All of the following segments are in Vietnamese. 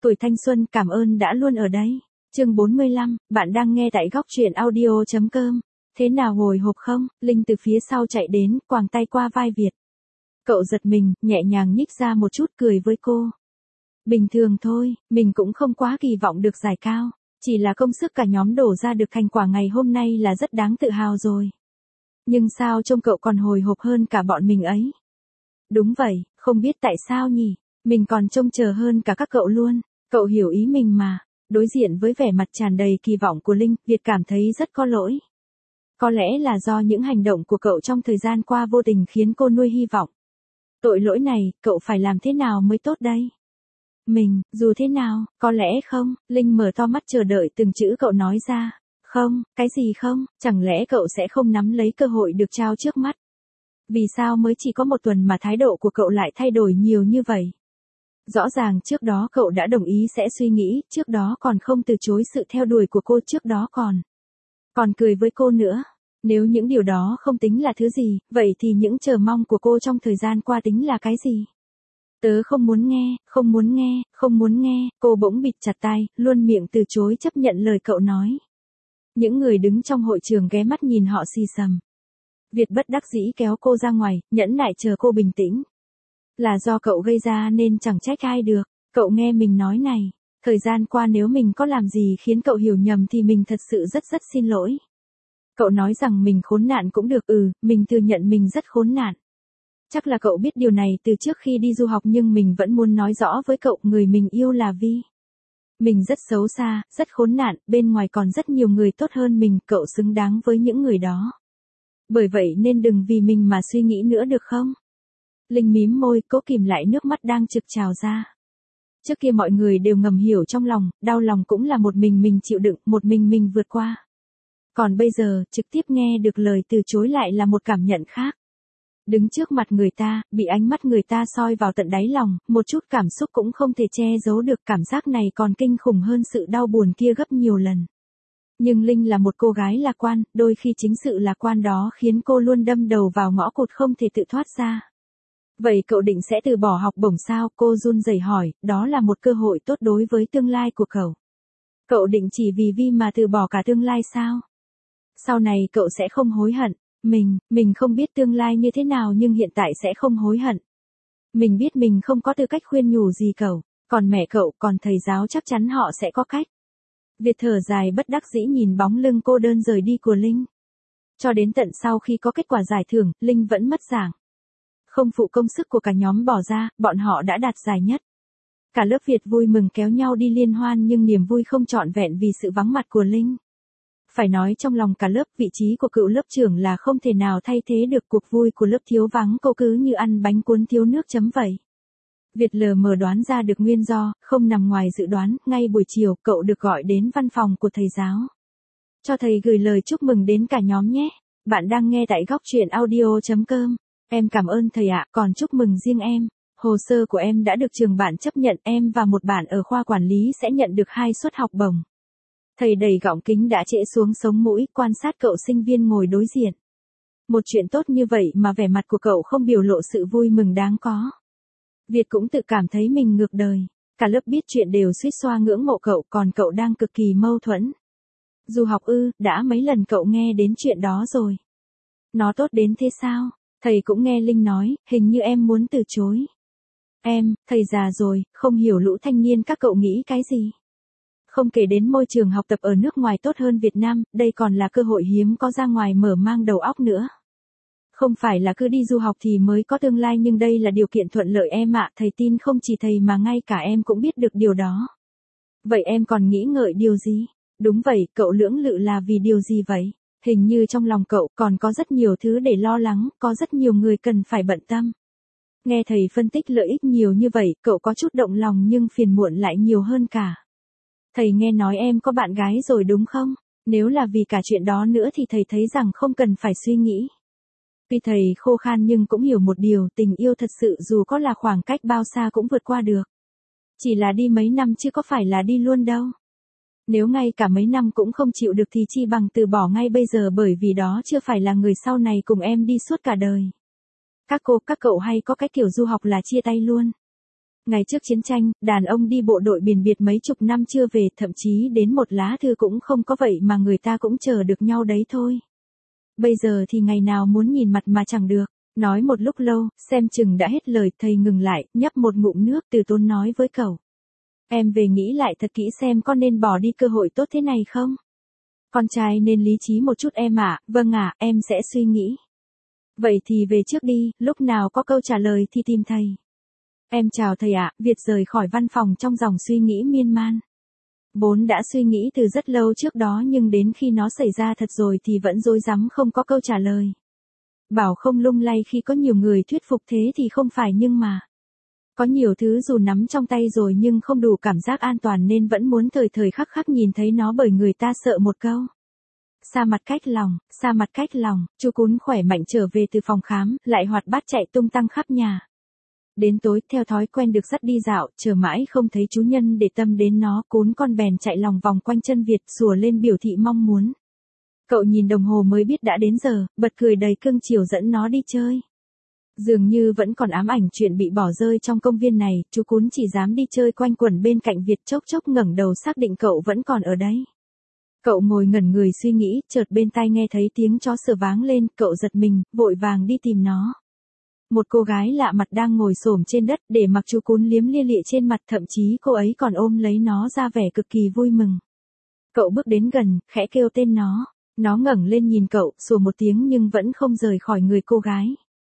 Tuổi thanh xuân cảm ơn đã luôn ở đấy. Chương 45, bạn đang nghe tại góc truyện audio.com. Thế nào hồi hộp không? Linh từ phía sau chạy đến, quàng tay qua vai Việt. Cậu giật mình, nhẹ nhàng nhích ra một chút cười với cô. Bình thường thôi, mình cũng không quá kỳ vọng được giải cao. Chỉ là công sức cả nhóm đổ ra được thành quả ngày hôm nay là rất đáng tự hào rồi. Nhưng sao trông cậu còn hồi hộp hơn cả bọn mình ấy? Đúng vậy, không biết tại sao nhỉ? Mình còn trông chờ hơn cả các cậu luôn. Cậu hiểu ý mình mà. Đối diện với vẻ mặt tràn đầy kỳ vọng của Linh, Việt cảm thấy rất có lỗi. Có lẽ là do những hành động của cậu trong thời gian qua vô tình khiến cô nuôi hy vọng. Tội lỗi này, cậu phải làm thế nào mới tốt đây? Mình, dù thế nào, có lẽ không? Linh mở to mắt chờ đợi từng chữ cậu nói ra. Không, cái gì không? Chẳng lẽ cậu sẽ không nắm lấy cơ hội được trao trước mắt? Vì sao mới chỉ có một tuần mà thái độ của cậu lại thay đổi nhiều như vậy? Rõ ràng trước đó cậu đã đồng ý sẽ suy nghĩ, trước đó còn không từ chối sự theo đuổi của cô, trước đó còn cười với cô nữa. Nếu những điều đó không tính là thứ gì, vậy thì những chờ mong của cô trong thời gian qua tính là cái gì? Tớ không muốn nghe, không muốn nghe, không muốn nghe, cô bỗng bịt chặt tai, luôn miệng từ chối chấp nhận lời cậu nói. Những người đứng trong hội trường ghé mắt nhìn họ xì xầm. Việt bất đắc dĩ kéo cô ra ngoài, nhẫn nại chờ cô bình tĩnh. Là do cậu gây ra nên chẳng trách ai được. Cậu nghe mình nói này, thời gian qua nếu mình có làm gì khiến cậu hiểu nhầm thì mình thật sự rất xin lỗi. Cậu nói rằng mình khốn nạn cũng được, mình thừa nhận mình rất khốn nạn. Chắc là cậu biết điều này từ trước khi đi du học nhưng mình vẫn muốn nói rõ với cậu, người mình yêu là Vi. Mình rất xấu xa, rất khốn nạn, bên ngoài còn rất nhiều người tốt hơn mình, cậu xứng đáng với những người đó. Bởi vậy nên đừng vì mình mà suy nghĩ nữa được không? Linh mím môi, cố kìm lại nước mắt đang trực trào ra. Trước kia mọi người đều ngầm hiểu trong lòng, đau lòng cũng là một mình chịu đựng, một mình vượt qua. Còn bây giờ, trực tiếp nghe được lời từ chối lại là một cảm nhận khác. Đứng trước mặt người ta, bị ánh mắt người ta soi vào tận đáy lòng, một chút cảm xúc cũng không thể che giấu được, cảm giác này còn kinh khủng hơn sự đau buồn kia gấp nhiều lần. Nhưng Linh là một cô gái lạc quan, đôi khi chính sự lạc quan đó khiến cô luôn đâm đầu vào ngõ cụt không thể tự thoát ra. Vậy cậu định sẽ từ bỏ học bổng sao? Cô run rẩy hỏi, đó là một cơ hội tốt đối với tương lai của cậu. Cậu định chỉ vì Vi mà từ bỏ cả tương lai sao? Sau này cậu sẽ không hối hận. Mình không biết tương lai như thế nào nhưng hiện tại sẽ không hối hận. Mình biết mình không có tư cách khuyên nhủ gì cậu, còn mẹ cậu, còn thầy giáo chắc chắn họ sẽ có cách. Việt thở dài bất đắc dĩ nhìn bóng lưng cô đơn rời đi của Linh. Cho đến tận sau khi có kết quả giải thưởng, Linh vẫn mất giảng. Không phụ công sức của cả nhóm bỏ ra, bọn họ đã đạt giải nhất. Cả lớp Việt vui mừng kéo nhau đi liên hoan nhưng niềm vui không trọn vẹn vì sự vắng mặt của Linh. Phải nói trong lòng cả lớp, vị trí của cựu lớp trưởng là không thể nào thay thế được, cuộc vui của lớp thiếu vắng cô cứ như ăn bánh cuốn thiếu nước chấm vậy. Việt lờ mờ đoán ra được nguyên do, không nằm ngoài dự đoán, ngay buổi chiều cậu được gọi đến văn phòng của thầy giáo. Cho thầy gửi lời chúc mừng đến cả nhóm nhé. Bạn đang nghe tại góc truyện audio.com. Em cảm ơn thầy ạ, còn chúc mừng riêng em. Hồ sơ của em đã được trường bạn chấp nhận, em và một bạn ở khoa quản lý sẽ nhận được 2 suất học bổng. Thầy đầy gọng kính đã trễ xuống sống mũi, quan sát cậu sinh viên ngồi đối diện. Một chuyện tốt như vậy mà vẻ mặt của cậu không biểu lộ sự vui mừng đáng có. Việt cũng tự cảm thấy mình ngược đời. Cả lớp biết chuyện đều suýt xoa ngưỡng mộ cậu, còn cậu đang cực kỳ mâu thuẫn. Du học đã mấy lần cậu nghe đến chuyện đó rồi. Nó tốt đến thế sao? Thầy cũng nghe Linh nói, hình như em muốn từ chối. Thầy già rồi, không hiểu lũ thanh niên các cậu nghĩ cái gì. Không kể đến môi trường học tập ở nước ngoài tốt hơn Việt Nam, đây còn là cơ hội hiếm có ra ngoài mở mang đầu óc nữa. Không phải là cứ đi du học thì mới có tương lai nhưng đây là điều kiện thuận lợi em ạ, thầy tin không chỉ thầy mà ngay cả em cũng biết được điều đó. Vậy em còn nghĩ ngợi điều gì? Đúng vậy, cậu lưỡng lự là vì điều gì vậy? Hình như trong lòng cậu còn có rất nhiều thứ để lo lắng, có rất nhiều người cần phải bận tâm. Nghe thầy phân tích lợi ích nhiều như vậy, cậu có chút động lòng nhưng phiền muộn lại nhiều hơn cả. Thầy nghe nói em có bạn gái rồi đúng không? Nếu là vì cả chuyện đó nữa thì thầy thấy rằng không cần phải suy nghĩ. Tuy thầy khô khan nhưng cũng hiểu một điều, tình yêu thật sự dù có là khoảng cách bao xa cũng vượt qua được. Chỉ là đi mấy năm chứ có phải là đi luôn đâu. Nếu ngay cả mấy năm cũng không chịu được thì chi bằng từ bỏ ngay bây giờ, bởi vì đó chưa phải là người sau này cùng em đi suốt cả đời. Các cô, các cậu hay có cái kiểu du học là chia tay luôn. Ngày trước chiến tranh, đàn ông đi bộ đội biển biệt mấy chục năm chưa về, thậm chí đến một lá thư cũng không có, vậy mà người ta cũng chờ được nhau đấy thôi. Bây giờ thì ngày nào muốn nhìn mặt mà chẳng được. Nói một lúc lâu, xem chừng đã hết lời, thầy ngừng lại, nhấp một ngụm nước, Từ Tốn nói với cậu. Em về nghĩ lại thật kỹ xem có nên bỏ đi cơ hội tốt thế này không? Con trai nên lý trí một chút em ạ. Vâng ạ, em sẽ suy nghĩ. Vậy thì về trước đi, lúc nào có câu trả lời thì tìm thầy. Em chào thầy ạ. Việt rời khỏi văn phòng trong dòng suy nghĩ miên man. Vốn đã suy nghĩ từ rất lâu trước đó, nhưng đến khi nó xảy ra thật rồi thì vẫn rối rắm không có câu trả lời. Bảo không lung lay khi có nhiều người thuyết phục thế thì không phải, nhưng mà có nhiều thứ dù nắm trong tay rồi nhưng không đủ cảm giác an toàn nên vẫn muốn thời thời khắc khắc nhìn thấy nó, bởi người ta sợ một câu. Xa mặt cách lòng, xa mặt cách lòng. Chú Cún khỏe mạnh trở về từ phòng khám, lại hoạt bát chạy tung tăng khắp nhà. Đến tối, theo thói quen được dắt đi dạo, chờ mãi không thấy chú Nhân để tâm đến nó, Cún con bèn chạy lòng vòng quanh chân Việt, sủa lên biểu thị mong muốn. Cậu nhìn đồng hồ mới biết đã đến giờ, bật cười đầy cưng chiều dẫn nó đi chơi. Dường như vẫn còn ám ảnh chuyện bị bỏ rơi trong công viên này, chú Cún chỉ dám đi chơi quanh quẩn bên cạnh Việt, chốc chốc ngẩng đầu xác định cậu vẫn còn ở đấy. Cậu ngồi ngẩn người suy nghĩ, chợt bên tai nghe thấy tiếng chó sủa vang lên, cậu giật mình, vội vàng đi tìm nó. Một cô gái lạ mặt đang ngồi xổm trên đất, để mặc chú Cún liếm lia lịa trên mặt, thậm chí cô ấy còn ôm lấy nó ra vẻ cực kỳ vui mừng. Cậu bước đến gần, khẽ kêu tên nó. Nó ngẩng lên nhìn cậu, sủa một tiếng nhưng vẫn không rời khỏi người cô gái.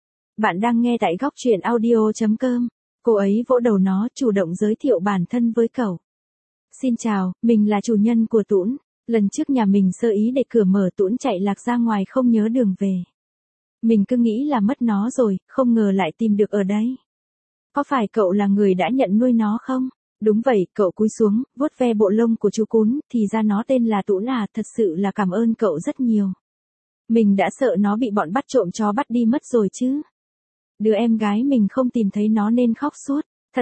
Bạn đang nghe tại góc truyện audio.com. Cô ấy vỗ đầu nó, chủ động giới thiệu bản thân với cậu. Xin chào, mình là chủ nhân của Tũn. Lần trước nhà mình sơ ý để cửa mở, Tũn chạy lạc ra ngoài không nhớ đường về. Mình cứ nghĩ là mất nó rồi, không ngờ lại tìm được ở đây. Có phải cậu là người đã nhận nuôi nó không? Đúng vậy, cậu cúi xuống, vuốt ve bộ lông của chú Cún, thì ra nó tên là Tũn à, thật sự là cảm ơn cậu rất nhiều. Mình đã sợ nó bị bọn bắt trộm chó bắt đi mất rồi chứ. Đứa em gái mình không tìm thấy nó nên khóc suốt. Thật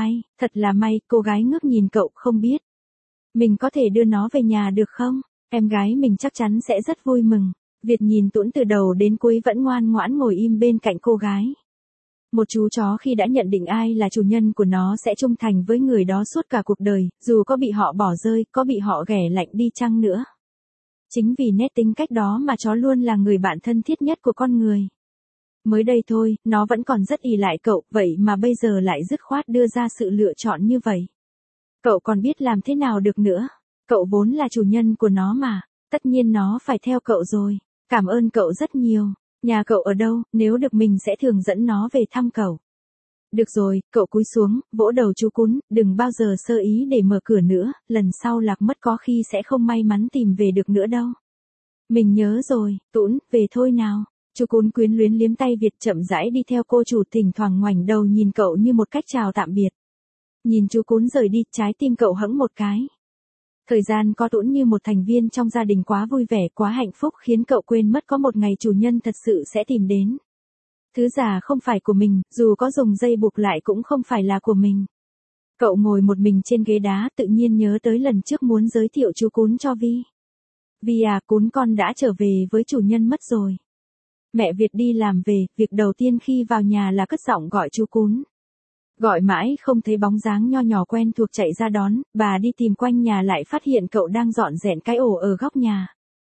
là may, cô gái ngước nhìn cậu, không biết mình có thể đưa nó về nhà được không? Em gái mình chắc chắn sẽ rất vui mừng. Việt nhìn Tũn từ đầu đến cuối vẫn ngoan ngoãn ngồi im bên cạnh cô gái. Một chú chó khi đã nhận định ai là chủ nhân của nó sẽ trung thành với người đó suốt cả cuộc đời, dù có bị họ bỏ rơi, có bị họ ghẻ lạnh đi chăng nữa. Chính vì nét tính cách đó mà chó luôn là người bạn thân thiết nhất của con người. Mới đây thôi, nó vẫn còn rất ỷ lại cậu, vậy mà bây giờ lại dứt khoát đưa ra sự lựa chọn như vậy. Cậu còn biết làm thế nào được nữa. Cậu vốn là chủ nhân của nó mà, tất nhiên nó phải theo cậu rồi. Cảm ơn cậu rất nhiều. Nhà cậu ở đâu, nếu được mình sẽ thường dẫn nó về thăm cậu. Được rồi, cậu cúi xuống, vỗ đầu chú Cún, đừng bao giờ sơ ý để mở cửa nữa, lần sau lạc mất có khi sẽ không may mắn tìm về được nữa đâu. Mình nhớ rồi, Tũn, về thôi nào. Chú Cún quyến luyến liếm tay Việt, chậm rãi đi theo cô chủ, thỉnh thoảng ngoảnh đầu nhìn cậu như một cách chào tạm biệt. Nhìn chú Cún rời đi, trái tim cậu hững một cái. Thời gian có Tũn như một thành viên trong gia đình quá vui vẻ, quá hạnh phúc, khiến cậu quên mất có một ngày chủ nhân thật sự sẽ tìm đến. Thứ giả không phải của mình, dù có dùng dây buộc lại cũng không phải là của mình. Cậu ngồi một mình trên ghế đá, tự nhiên nhớ tới lần trước muốn giới thiệu chú Cún cho Vi. Vi à, Cún con đã trở về với chủ nhân mất rồi. Mẹ Việt đi làm về, việc đầu tiên khi vào nhà là cất giọng gọi chú Cún. Gọi mãi không thấy bóng dáng nho nhỏ quen thuộc chạy ra đón, bà đi tìm quanh nhà lại phát hiện cậu đang dọn dẹp cái ổ ở góc nhà.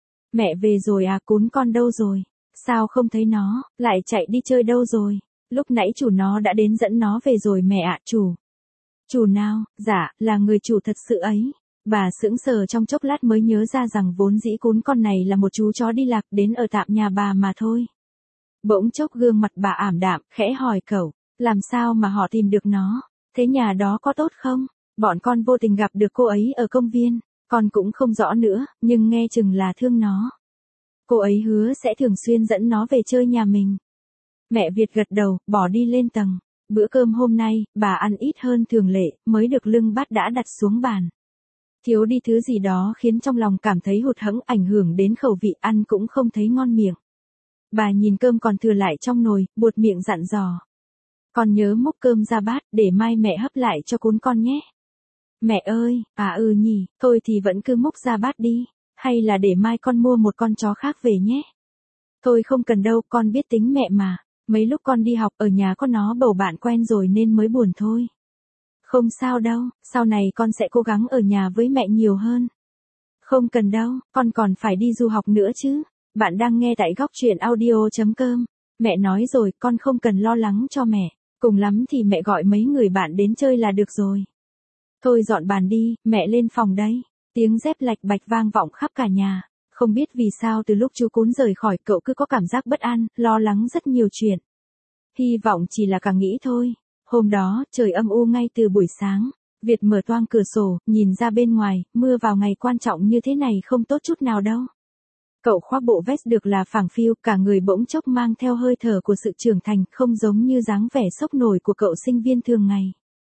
Mẹ về rồi à, Cún con đâu rồi? Sao không thấy nó, lại chạy đi chơi đâu rồi? Lúc nãy chủ nó đã đến dẫn nó về rồi mẹ ạ. Chủ? Chủ nào? Dạ, là người chủ thật sự ấy. Bà sững sờ trong chốc lát mới nhớ ra rằng vốn dĩ Cún con này là một chú chó đi lạc đến ở tạm nhà bà mà thôi. Bỗng chốc gương mặt bà ảm đạm, khẽ hỏi cậu, làm sao mà họ tìm được nó? Thế nhà đó có tốt không? Bọn con vô tình gặp được cô ấy ở công viên, con cũng không rõ nữa, nhưng nghe chừng là thương nó. Cô ấy hứa sẽ thường xuyên dẫn nó về chơi nhà mình. Mẹ Việt gật đầu, bỏ đi lên tầng. Bữa cơm hôm nay, bà ăn ít hơn thường lệ, mới được lưng bát đã đặt xuống bàn. Thiếu đi thứ gì đó khiến trong lòng cảm thấy hụt hẫng, ảnh hưởng đến khẩu vị, ăn cũng không thấy ngon miệng. Bà nhìn cơm còn thừa lại trong nồi, buột miệng dặn dò. Con nhớ múc cơm ra bát, để mai mẹ hấp lại cho Cún con nhé. Mẹ ơi, nhỉ, thôi thì vẫn cứ múc ra bát đi, hay là để mai con mua một con chó khác về nhé. Thôi không cần đâu, con biết tính mẹ mà, mấy lúc con đi học ở nhà có nó bầu bạn quen rồi nên mới buồn thôi. Không sao đâu, sau này con sẽ cố gắng ở nhà với mẹ nhiều hơn. Không cần đâu, con còn phải đi du học nữa chứ. Bạn đang nghe tại góc truyện audio.com. Mẹ nói rồi, con không cần lo lắng cho mẹ. Cùng lắm thì mẹ gọi mấy người bạn đến chơi là được rồi. Thôi dọn bàn đi, mẹ lên phòng đấy. Tiếng dép lạch bạch vang vọng khắp cả nhà. Không biết vì sao từ lúc chú Cún rời khỏi cậu cứ có cảm giác bất an, lo lắng rất nhiều chuyện. Hy vọng chỉ là cả nghĩ thôi. Hôm đó, trời âm u ngay từ buổi sáng. Việt mở toang cửa sổ, nhìn ra bên ngoài, mưa vào ngày quan trọng như thế này không tốt chút nào đâu. Cậu khoác bộ vest được là phẳng phiu, cả người bỗng chốc mang theo hơi thở của sự trưởng thành, không giống như dáng vẻ sốc nổi của cậu sinh viên thường ngày.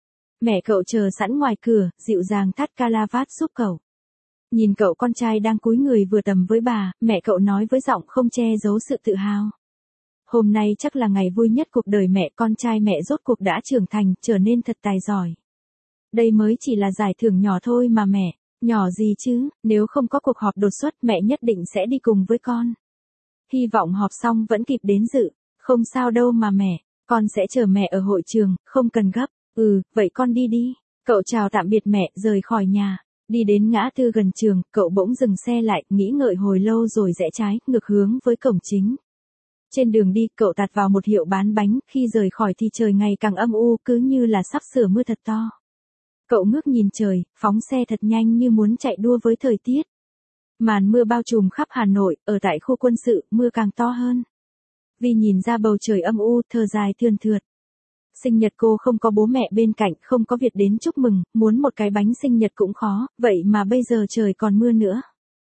Mẹ cậu chờ sẵn ngoài cửa, dịu dàng thắt calavat giúp cậu. Nhìn cậu con trai đang cúi người vừa tầm với bà, mẹ cậu nói với giọng không che giấu sự tự hào. Hôm nay chắc là ngày vui nhất cuộc đời mẹ, con trai mẹ rốt cuộc đã trưởng thành, trở nên thật tài giỏi. Đây mới chỉ là giải thưởng nhỏ thôi mà mẹ. Nhỏ gì chứ, nếu không có cuộc họp đột xuất mẹ nhất định sẽ đi cùng với con. Hy vọng họp xong vẫn kịp đến dự. Không sao đâu mà mẹ, con sẽ chờ mẹ ở hội trường, không cần gấp. Vậy con đi đi. Cậu chào tạm biệt mẹ, rời khỏi nhà. Đi đến ngã tư gần trường, cậu bỗng dừng xe lại, nghĩ ngợi hồi lâu rồi rẽ trái, ngược hướng với cổng chính. Trên đường đi, cậu tạt vào một hiệu bán bánh, khi rời khỏi thì trời ngày càng âm u, cứ như là sắp sửa mưa thật to. Cậu ngước nhìn trời, phóng xe thật nhanh như muốn chạy đua với thời tiết. Màn mưa bao trùm khắp Hà Nội, ở tại khu quân sự, mưa càng to hơn. Vì nhìn ra bầu trời âm u, thở dài thườn thượt. Sinh nhật cô không có bố mẹ bên cạnh, không có Việt đến chúc mừng, muốn một cái bánh sinh nhật cũng khó, vậy mà bây giờ trời còn mưa nữa.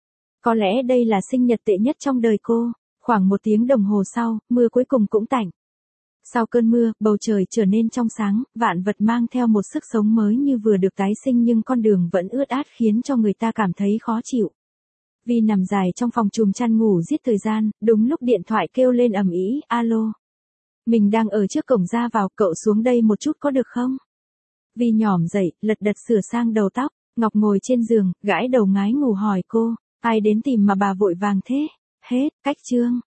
Có lẽ đây là sinh nhật tệ nhất trong đời cô. Khoảng 1 tiếng đồng hồ sau, mưa cuối cùng cũng tạnh. Sau cơn mưa, bầu trời trở nên trong sáng, vạn vật mang theo một sức sống mới như vừa được tái sinh, nhưng con đường vẫn ướt át khiến cho người ta cảm thấy khó chịu. Vi nằm dài trong phòng chùm chăn ngủ giết thời gian, đúng lúc điện thoại kêu lên ầm ĩ, alo. Mình đang ở trước cổng ra vào, cậu xuống đây một chút có được không? Vi nhỏm dậy, lật đật sửa sang đầu tóc, Ngọc ngồi trên giường, gãi đầu ngái ngủ hỏi cô, ai đến tìm mà bà vội vàng thế? Hết, cách chương.